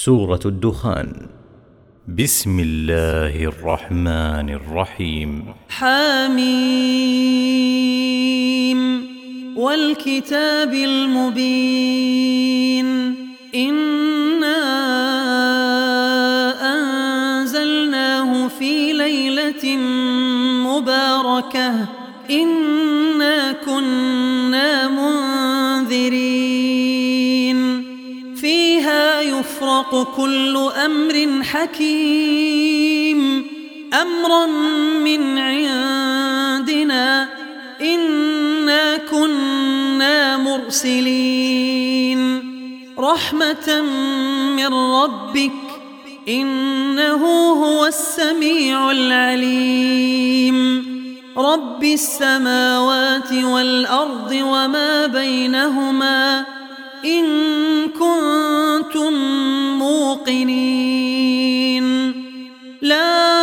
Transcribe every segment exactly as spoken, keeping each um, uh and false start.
سورة الدخان. بسم الله الرحمن الرحيم. حميم والكتاب المبين. إنا أنزلناه في ليلة مباركة إنا كنا منذرين فيها يفرق كل أمر حكيم أمرا من عندنا إنا كنا مرسلين رحمة من ربك إنه هو السميع العليم رب السماوات والأرض وما بينهما إن كنتم موقنين لا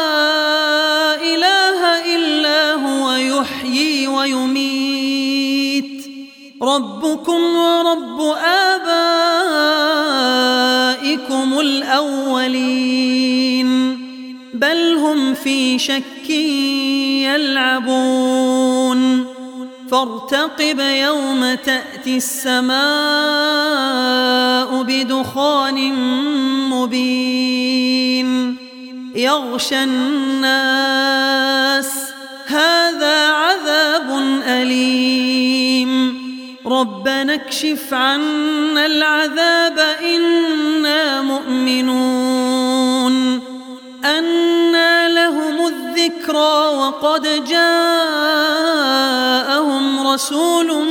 إله إلا هو يحيي ويميت ربكم ورب آبائكم الأولين بل هم في شك يلعبون فارتقب يوم تأتي السماء بدخان مبين يغشى الناس هذا عذاب أليم ربنا اكشف عنا العذاب إنا مؤمنون أنى لهم الذكرى وقد جاءهم رسول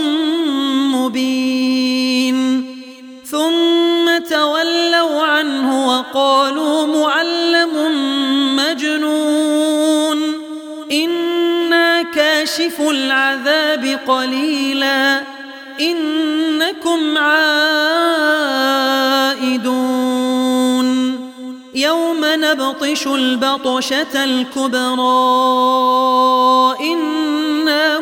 مبين ثم تولوا عنه وقالوا معلم مجنون إنا كاشف العذاب قليلا إنكم عائدون يوم نبطش البطشة الكبرى إنا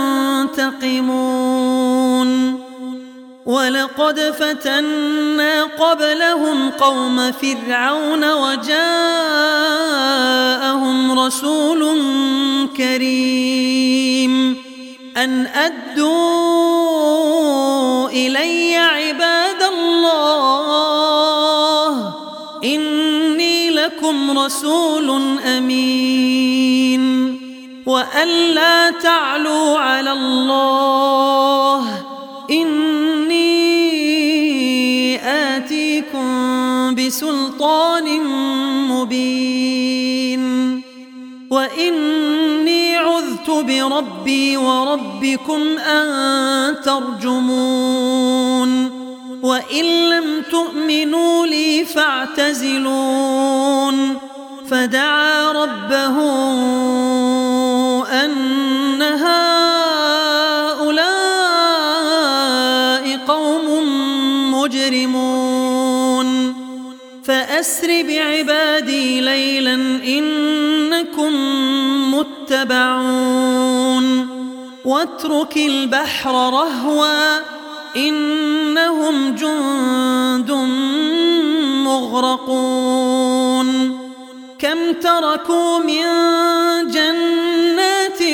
منتقمون ولقد فتنا قبلهم قوم فرعون وجاءهم رسول كريم أن أدوا إلي عباد الله إني لكم رسول أمين وأن لا تعلوا على الله إني آتيكم بسلطان مبين وإني عذت بربي وربكم أن ترجمون وإن لم تؤمنوا لي فاعتزلون فدعا ربه أن هؤلاء قوم مجرمون فأسر بعبادي ليلا إنكم متبعون واترك البحر رهوا إنهم جند مغرقون كم تركوا من جنات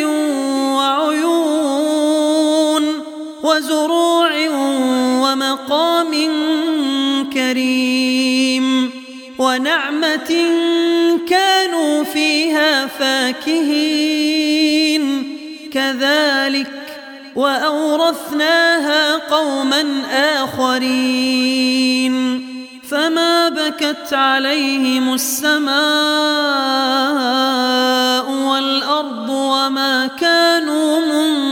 وعيون وزروع ومقام كريم ونعمة كانوا فيها فاكهين كذلك وأورثناها قوما آخرين فما بكت عليهم السماء والأرض وما كانوا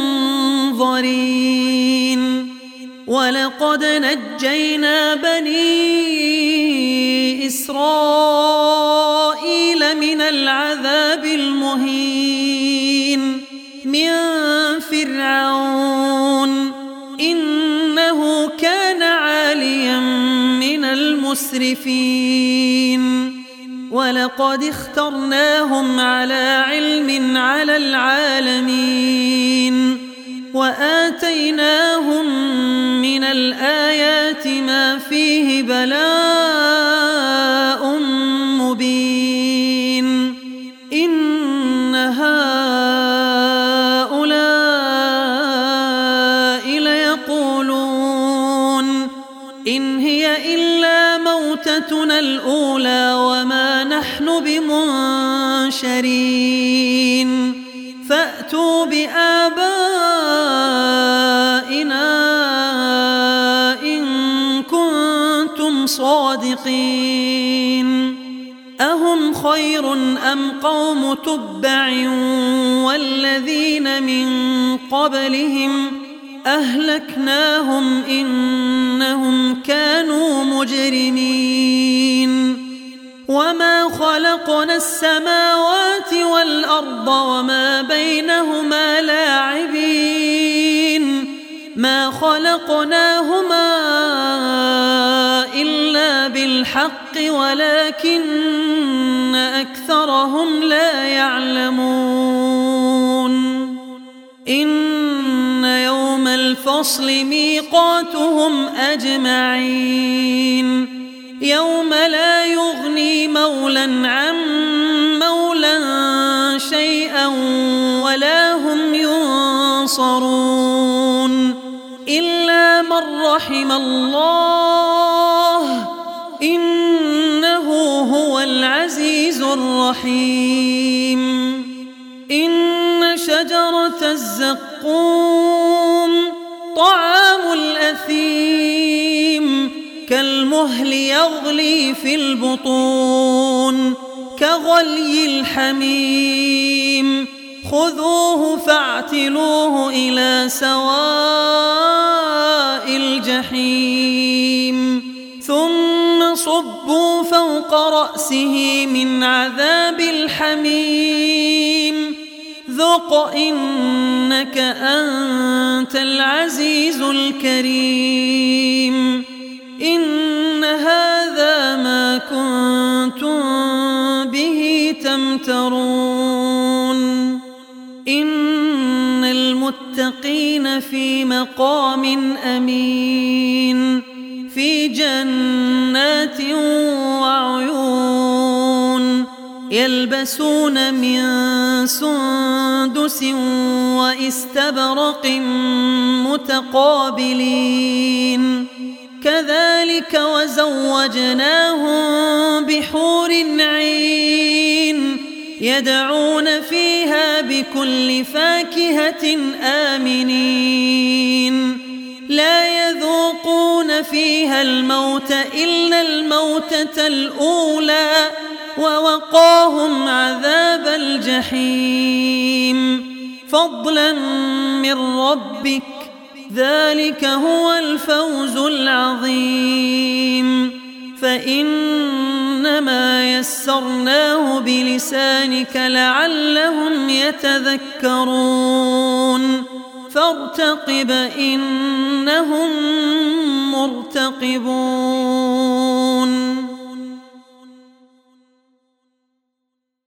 منظرين ولقد نجينا بني إسرائيل من العذاب المهين من فرعون إنه كان عاليا من المسرفين ولقد اخترناهم على علم على العالمين وآتيناهم من الآيات ما فيه بلاء موتتنا الأولى وما نحن بمنشرين فأتوا بآبائنا إن كنتم صادقين أهم خير أم قوم تبع والذين من قبلهم أهلكناهم إنهم كانوا مجرمين وما خلقنا السماوات والأرض وما بينهما لاعبين ما خلقناهما إلا بالحق ولكن أكثرهم لا يعلمون إن يوم الفصل ميقاتهم أجمعين يوم لا يغني مولى عن مولى شيئا ولا هم ينصرون إلا من رحم الله إنه هو العزيز الرحيم إن شجرة الزقوم طعام الأثيم كالمهل يغلي في البطون كغلي الحميم خذوه فاعتلوه إلى سواء الجحيم ثم صبوا فوق رأسه من عذاب الحميم ذق إنك أنت العزيز الكريم إن هذا ما كنتم به تمترون إن المتقين في مقام أمين في جنات وعيون يلبسون من سندس واستبرق متقابلين كذلك وزوجناهم بحور عين يدعون فيها بكل فاكهة آمنين لا يذوقون فيها الموت إلا الموتة الأولى ووقاهم عذاب الجحيم فضلا من ربك ذلك هو الفوز العظيم فإنما يسرناه بلسانك لعلهم يتذكرون فارتقب إنهم مرتقبون